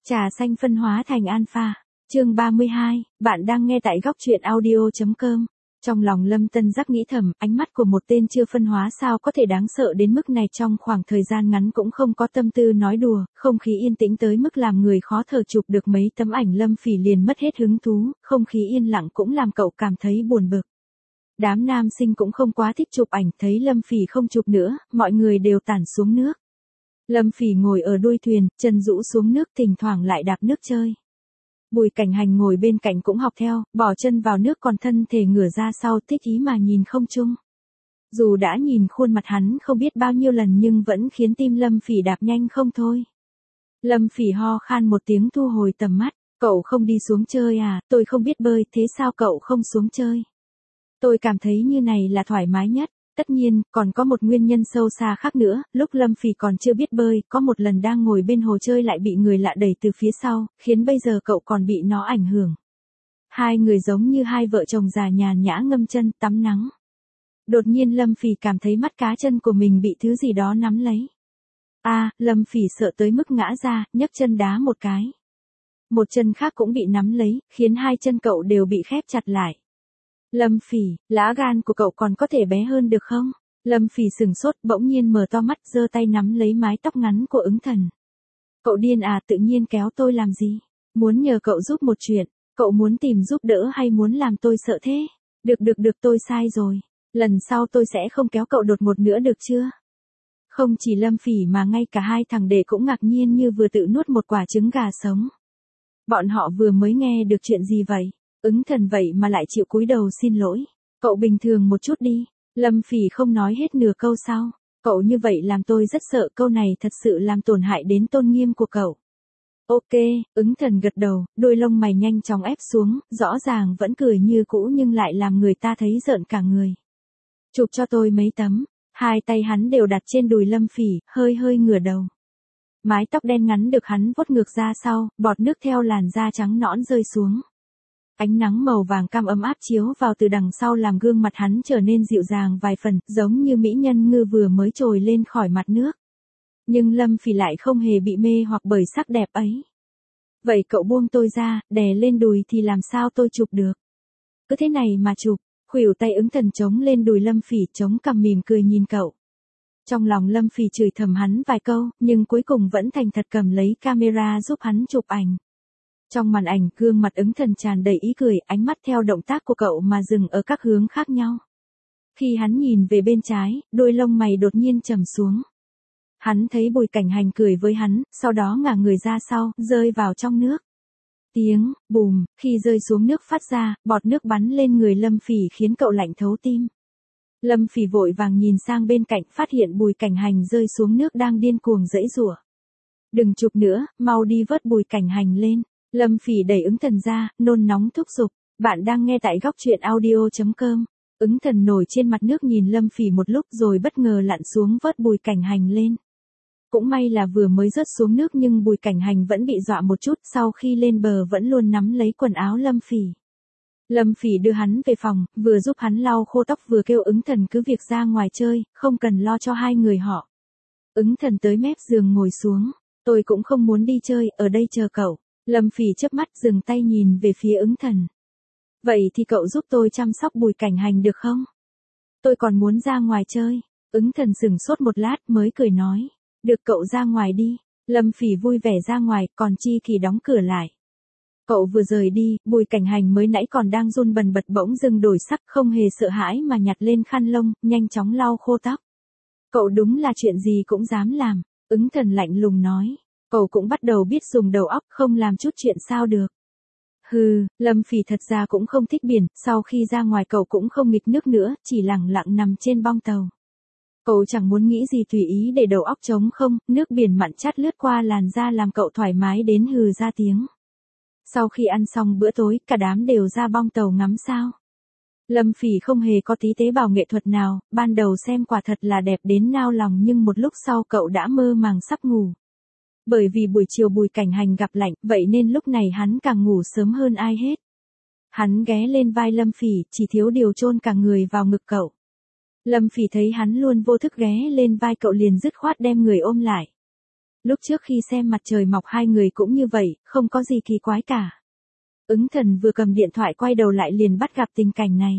Trà xanh phân hóa thành alpha. Chương 32, bạn đang nghe tại góc truyện audio.com. Trong lòng Lâm Tân Giác nghĩ thầm, ánh mắt của một tên chưa phân hóa sao có thể đáng sợ đến mức này, trong khoảng thời gian ngắn cũng không có tâm tư nói đùa, không khí yên tĩnh tới mức làm người khó thở, chụp được mấy tấm ảnh Lâm Phỉ liền mất hết hứng thú, không khí yên lặng cũng làm cậu cảm thấy buồn bực. Đám nam sinh cũng không quá thích chụp ảnh, thấy Lâm Phỉ không chụp nữa, mọi người đều tản xuống nước. Lâm Phỉ ngồi ở đuôi thuyền, chân rũ xuống nước, thỉnh thoảng lại đạp nước chơi. Bùi Cảnh Hành ngồi bên cạnh cũng học theo, bỏ chân vào nước còn thân thể ngửa ra sau, thích ý mà nhìn không chung. Dù đã nhìn khuôn mặt hắn không biết bao nhiêu lần nhưng vẫn khiến tim Lâm Phỉ đạp nhanh không thôi. Lâm Phỉ ho khan một tiếng, thu hồi tầm mắt. Cậu không đi xuống chơi à? Tôi không biết bơi, thế sao cậu không xuống chơi? Tôi cảm thấy như này là thoải mái nhất. Tất nhiên, còn có một nguyên nhân sâu xa khác nữa, lúc Lâm Phỉ còn chưa biết bơi, có một lần đang ngồi bên hồ chơi lại bị người lạ đẩy từ phía sau, khiến bây giờ cậu còn bị nó ảnh hưởng. Hai người giống như hai vợ chồng già nhàn nhã ngâm chân, tắm nắng. Đột nhiên Lâm Phỉ cảm thấy mắt cá chân của mình bị thứ gì đó nắm lấy. Lâm Phỉ sợ tới mức ngã ra, nhấc chân đá một cái. Một chân khác cũng bị nắm lấy, khiến hai chân cậu đều bị khép chặt lại. Lâm Phỉ, lá gan của cậu còn có thể bé hơn được không? Lâm Phỉ sửng sốt, bỗng nhiên mở to mắt, giơ tay nắm lấy mái tóc ngắn của Ứng Thần. Cậu điên à, tự nhiên kéo tôi làm gì? Muốn nhờ cậu giúp một chuyện, cậu muốn tìm giúp đỡ hay muốn làm tôi sợ thế? Được, tôi sai rồi. Lần sau tôi sẽ không kéo cậu đột ngột nữa được chưa? Không chỉ Lâm Phỉ mà ngay cả hai thằng đệ cũng ngạc nhiên như vừa tự nuốt một quả trứng gà sống. Bọn họ vừa mới nghe được chuyện gì vậy? Ứng Thần vậy mà lại chịu cúi đầu xin lỗi. Cậu bình thường một chút đi. Lâm Phỉ không nói hết nửa câu sau. Cậu như vậy làm tôi rất sợ, câu này thật sự làm tổn hại đến tôn nghiêm của cậu. Ok, Ứng Thần gật đầu, đôi lông mày nhanh chóng ép xuống, rõ ràng vẫn cười như cũ nhưng lại làm người ta thấy rợn cả người. Chụp cho tôi mấy tấm. Hai tay hắn đều đặt trên đùi Lâm Phỉ, hơi ngửa đầu. Mái tóc đen ngắn được hắn vuốt ngược ra sau, bọt nước theo làn da trắng nõn rơi xuống. Ánh nắng màu vàng cam ấm áp chiếu vào từ đằng sau làm gương mặt hắn trở nên dịu dàng vài phần, giống như mỹ nhân ngư vừa mới trồi lên khỏi mặt nước. Nhưng Lâm Phỉ lại không hề bị mê hoặc bởi sắc đẹp ấy. Vậy cậu buông tôi ra, đè lên đùi thì làm sao tôi chụp được? Cứ thế này mà chụp. Khuỷu tay Ứng Thần chống lên đùi Lâm Phỉ, chống cằm mỉm cười nhìn cậu. Trong lòng Lâm Phỉ chửi thầm hắn vài câu, nhưng cuối cùng vẫn thành thật cầm lấy camera giúp hắn chụp ảnh. Trong màn ảnh, gương mặt Ứng Thần tràn đầy ý cười, ánh mắt theo động tác của cậu mà dừng ở các hướng khác nhau. Khi hắn nhìn về bên trái, đôi lông mày đột nhiên trầm xuống. Hắn thấy Bùi Cảnh Hành cười với hắn, sau đó ngả người ra sau, rơi vào trong nước. Tiếng bùm, khi rơi xuống nước phát ra, bọt nước bắn lên người Lâm Phỉ khiến cậu lạnh thấu tim. Lâm Phỉ vội vàng nhìn sang bên cạnh, phát hiện Bùi Cảnh Hành rơi xuống nước đang điên cuồng giãy giụa. Đừng chụp nữa, mau đi vớt Bùi Cảnh Hành lên. Lâm Phỉ đẩy Ứng Thần ra, nôn nóng thúc giục. Bạn đang nghe tại góc truyện audio.com. Ứng Thần nổi trên mặt nước nhìn Lâm Phỉ một lúc rồi bất ngờ lặn xuống vớt Bùi Cảnh Hành lên. Cũng may là vừa mới rớt xuống nước nhưng Bùi Cảnh Hành vẫn bị dọa một chút, sau khi lên bờ vẫn luôn nắm lấy quần áo Lâm Phỉ. Lâm Phỉ đưa hắn về phòng, vừa giúp hắn lau khô tóc vừa kêu Ứng Thần cứ việc ra ngoài chơi, không cần lo cho hai người họ. Ứng Thần tới mép giường ngồi xuống. Tôi cũng không muốn đi chơi, ở đây chờ cậu. Lâm Phỉ chớp mắt dừng tay nhìn về phía Ứng Thần. Vậy thì cậu giúp tôi chăm sóc Bùi Cảnh Hành được không? Tôi còn muốn ra ngoài chơi. Ứng Thần sững sốt một lát mới cười nói. Được, cậu ra ngoài đi. Lâm Phỉ vui vẻ ra ngoài, còn Chi Kỳ đóng cửa lại. Cậu vừa rời đi, Bùi Cảnh Hành mới nãy còn đang run bần bật bỗng dưng đổi sắc, không hề sợ hãi mà nhặt lên khăn lông, nhanh chóng lau khô tóc. Cậu đúng là chuyện gì cũng dám làm. Ứng Thần lạnh lùng nói. Cậu cũng bắt đầu biết dùng đầu óc, không làm chút chuyện sao được. Lâm Phỉ thật ra cũng không thích biển, sau khi ra ngoài cậu cũng không nghịch nước nữa, chỉ lẳng lặng nằm trên bong tàu. Cậu chẳng muốn nghĩ gì, tùy ý để đầu óc trống không, nước biển mặn chát lướt qua làn da làm cậu thoải mái đến hừ ra tiếng. Sau khi ăn xong bữa tối, cả đám đều ra bong tàu ngắm sao. Lâm Phỉ không hề có tí tế bào nghệ thuật nào, ban đầu xem quả thật là đẹp đến nao lòng nhưng một lúc sau cậu đã mơ màng sắp ngủ. Bởi vì buổi chiều Bùi Cảnh Hành gặp lạnh, vậy nên lúc này hắn càng ngủ sớm hơn ai hết. Hắn ghé lên vai Lâm Phỉ, chỉ thiếu điều chôn cả người vào ngực cậu. Lâm Phỉ thấy hắn luôn vô thức ghé lên vai cậu liền dứt khoát đem người ôm lại. Lúc trước khi xem mặt trời mọc hai người cũng như vậy, không có gì kỳ quái cả. Ứng Thần vừa cầm điện thoại quay đầu lại liền bắt gặp tình cảnh này.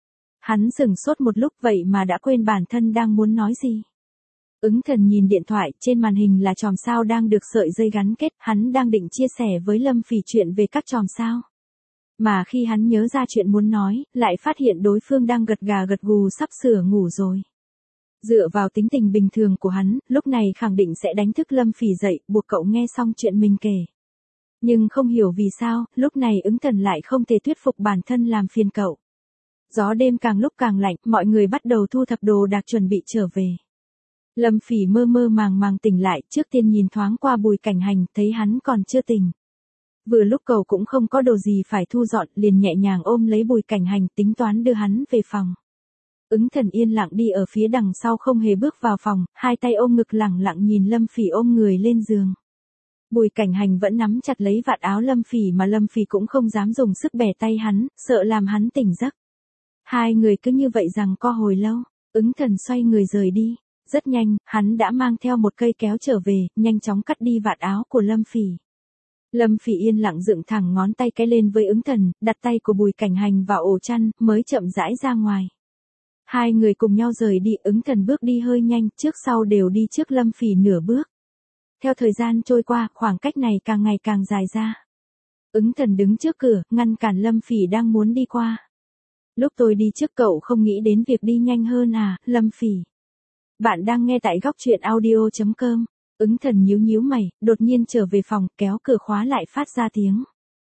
Hắn sửng sốt một lúc vậy mà đã quên bản thân đang muốn nói gì. Ứng Thần nhìn điện thoại, trên màn hình là chòm sao đang được sợi dây gắn kết, hắn đang định chia sẻ với Lâm Phỉ chuyện về các chòm sao. Mà khi hắn nhớ ra chuyện muốn nói, lại phát hiện đối phương đang gật gà gật gù sắp sửa ngủ rồi. Dựa vào tính tình bình thường của hắn, lúc này khẳng định sẽ đánh thức Lâm Phỉ dậy, buộc cậu nghe xong chuyện mình kể. Nhưng không hiểu vì sao, lúc này Ứng Thần lại không thể thuyết phục bản thân làm phiền cậu. Gió đêm càng lúc càng lạnh, mọi người bắt đầu thu thập đồ đạc chuẩn bị trở về. Lâm Phỉ mơ mơ màng màng tỉnh lại, trước tiên nhìn thoáng qua Bùi Cảnh Hành, thấy hắn còn chưa tỉnh. Vừa lúc cậu cũng không có đồ gì phải thu dọn, liền nhẹ nhàng ôm lấy Bùi Cảnh Hành, tính toán đưa hắn về phòng. Ứng Thần yên lặng đi ở phía đằng sau không hề bước vào phòng, hai tay ôm ngực lẳng lặng nhìn Lâm Phỉ ôm người lên giường. Bùi Cảnh Hành vẫn nắm chặt lấy vạt áo Lâm Phỉ mà Lâm Phỉ cũng không dám dùng sức bẻ tay hắn, sợ làm hắn tỉnh giấc. Hai người cứ như vậy rằng co hồi lâu, Ứng Thần xoay người rời đi. Rất nhanh, hắn đã mang theo một cây kéo trở về, nhanh chóng cắt đi vạt áo của Lâm Phỉ. Lâm Phỉ yên lặng dựng thẳng ngón tay cái lên với Ứng Thần, đặt tay của Bùi Cảnh Hành vào ổ chăn, mới chậm rãi ra ngoài. Hai người cùng nhau rời đi, Ứng Thần bước đi hơi nhanh, trước sau đều đi trước Lâm Phỉ nửa bước. Theo thời gian trôi qua, khoảng cách này càng ngày càng dài ra. Ứng Thần đứng trước cửa, ngăn cản Lâm Phỉ đang muốn đi qua. Lúc tôi đi trước cậu không nghĩ đến việc đi nhanh hơn à, Lâm Phỉ. Bạn đang nghe tại góc truyện audio.com. Ứng Thần nhíu nhíu mày, đột nhiên trở về phòng, kéo cửa khóa lại phát ra tiếng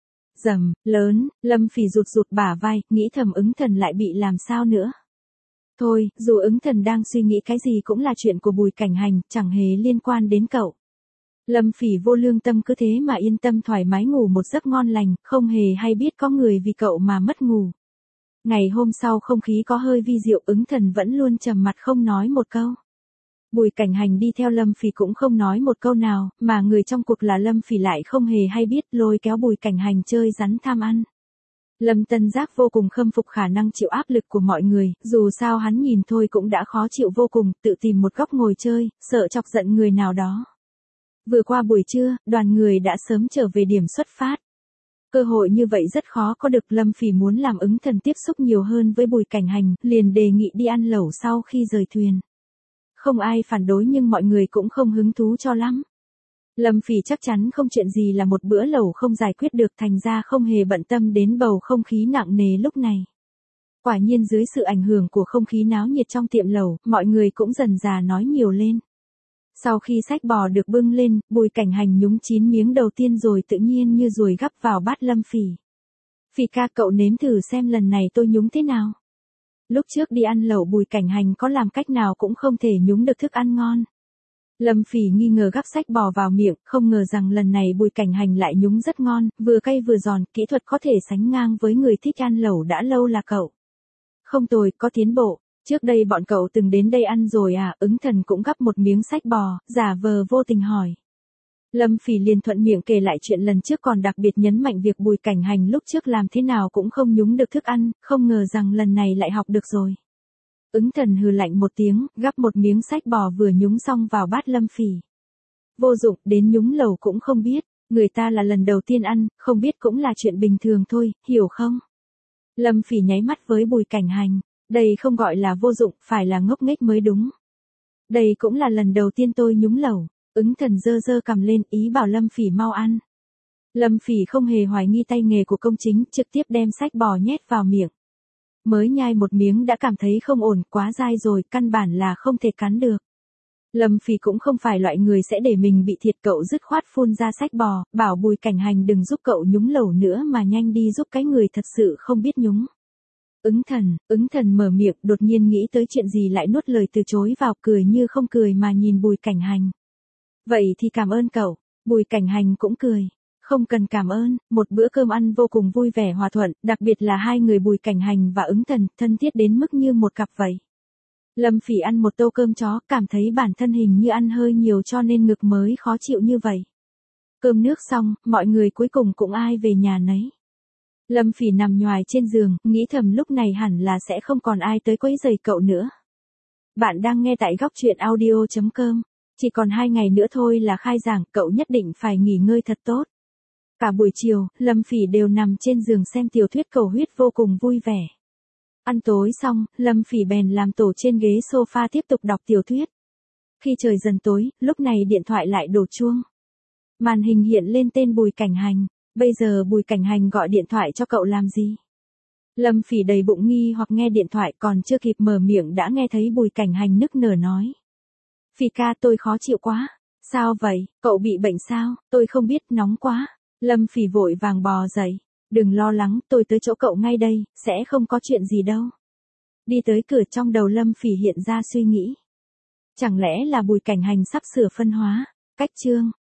rầm lớn, Lâm Phỉ rụt rụt bả vai, nghĩ thầm Ứng Thần lại bị làm sao nữa. Thôi, dù Ứng Thần đang suy nghĩ cái gì cũng là chuyện của Bùi Cảnh Hành, chẳng hề liên quan đến cậu. Lâm Phỉ vô lương tâm cứ thế mà yên tâm thoải mái ngủ một giấc ngon lành, không hề hay biết có người vì cậu mà mất ngủ. Ngày hôm sau không khí có hơi vi diệu, Ứng Thần vẫn luôn trầm mặt không nói một câu. Bùi Cảnh Hành đi theo Lâm Phỉ cũng không nói một câu nào, mà người trong cuộc là Lâm Phỉ lại không hề hay biết, lôi kéo Bùi Cảnh Hành chơi rắn tham ăn. Lâm Tân Giác vô cùng khâm phục khả năng chịu áp lực của mọi người, dù sao hắn nhìn thôi cũng đã khó chịu vô cùng, tự tìm một góc ngồi chơi, sợ chọc giận người nào đó. Vừa qua buổi trưa, đoàn người đã sớm trở về điểm xuất phát. Cơ hội như vậy rất khó có được, Lâm Phỉ muốn làm Ứng Thần tiếp xúc nhiều hơn với Bùi Cảnh Hành, liền đề nghị đi ăn lẩu sau khi rời thuyền. Không ai phản đối nhưng mọi người cũng không hứng thú cho lắm. Lâm Phỉ chắc chắn không chuyện gì là một bữa lẩu không giải quyết được, thành ra không hề bận tâm đến bầu không khí nặng nề lúc này. Quả nhiên dưới sự ảnh hưởng của không khí náo nhiệt trong tiệm lẩu, mọi người cũng dần dà nói nhiều lên. Sau khi xách bò được bưng lên, Bùi Cảnh Hành nhúng chín miếng đầu tiên rồi tự nhiên như ruồi gắp vào bát Lâm Phỉ. Phỉ ca, cậu nếm thử xem lần này tôi nhúng thế nào. Lúc trước đi ăn lẩu Bùi Cảnh Hành có làm cách nào cũng không thể nhúng được thức ăn ngon. Lâm Phỉ nghi ngờ gắp xách bò vào miệng, không ngờ rằng lần này Bùi Cảnh Hành lại nhúng rất ngon, vừa cay vừa giòn, kỹ thuật có thể sánh ngang với người thích ăn lẩu đã lâu là cậu. Không tồi, có tiến bộ. Trước đây bọn cậu từng đến đây ăn rồi à? Ứng Thần cũng gắp một miếng xách bò, giả vờ vô tình hỏi. Lâm Phỉ liền thuận miệng kể lại chuyện lần trước, còn đặc biệt nhấn mạnh việc Bùi Cảnh Hành lúc trước làm thế nào cũng không nhúng được thức ăn, không ngờ rằng lần này lại học được rồi. Ứng Thần hừ lạnh một tiếng, gắp một miếng xách bò vừa nhúng xong vào bát Lâm Phỉ. Vô dụng, đến nhúng lẩu cũng không biết, người ta là lần đầu tiên ăn, không biết cũng là chuyện bình thường thôi, hiểu không? Lâm Phỉ nháy mắt với Bùi Cảnh Hành, đây không gọi là vô dụng, phải là ngốc nghếch mới đúng. Đây cũng là lần đầu tiên tôi nhúng lẩu. Ứng Thần giơ giơ cằm lên, ý bảo Lâm Phỉ mau ăn. Lâm Phỉ không hề hoài nghi tay nghề của công chính, trực tiếp đem xách bò nhét vào miệng. Mới nhai một miếng đã cảm thấy không ổn, quá dai rồi, căn bản là không thể cắn được. Lâm Phỉ cũng không phải loại người sẽ để mình bị thiệt, cậu dứt khoát phun ra xách bò, bảo Bùi Cảnh Hành đừng giúp cậu nhúng lẩu nữa mà nhanh đi giúp cái người thật sự không biết nhúng. Ứng thần mở miệng, đột nhiên nghĩ tới chuyện gì lại nuốt lời từ chối vào, cười như không cười mà nhìn Bùi Cảnh Hành. Vậy thì cảm ơn cậu. Bùi Cảnh Hành cũng cười. Không cần cảm ơn, một bữa cơm ăn vô cùng vui vẻ hòa thuận, đặc biệt là hai người Bùi Cảnh Hành và Ứng Thần, thân thiết đến mức như một cặp vậy. Lâm Phỉ ăn một tô cơm chó, cảm thấy bản thân hình như ăn hơi nhiều cho nên ngực mới khó chịu như vậy. Cơm nước xong, mọi người cuối cùng cũng ai về nhà nấy. Lâm Phỉ nằm nhoài trên giường, nghĩ thầm lúc này hẳn là sẽ không còn ai tới quấy rầy cậu nữa. Bạn đang nghe tại góc truyện audio.com. Chỉ còn 2 ngày nữa thôi là khai giảng, cậu nhất định phải nghỉ ngơi thật tốt. Cả buổi chiều, Lâm Phỉ đều nằm trên giường xem tiểu thuyết cầu huyết vô cùng vui vẻ. Ăn tối xong, Lâm Phỉ bèn làm tổ trên ghế sofa tiếp tục đọc tiểu thuyết. Khi trời dần tối, lúc này điện thoại lại đổ chuông. Màn hình hiện lên tên Bùi Cảnh Hành. Bây giờ Bùi Cảnh Hành gọi điện thoại cho cậu làm gì? Lâm Phỉ đầy bụng nghi hoặc nghe điện thoại còn chưa kịp mở miệng đã nghe thấy Bùi Cảnh Hành nức nở nói. Phỉ ca, tôi khó chịu quá. Sao vậy, cậu bị bệnh sao? Tôi không biết, nóng quá. Lâm Phỉ vội vàng bò dậy. Đừng lo lắng, tôi tới chỗ cậu ngay đây, sẽ không có chuyện gì đâu. Đi tới cửa, trong đầu Lâm Phỉ hiện ra suy nghĩ. Chẳng lẽ là Bùi Cảnh Hành sắp sửa phân hóa? Cách chương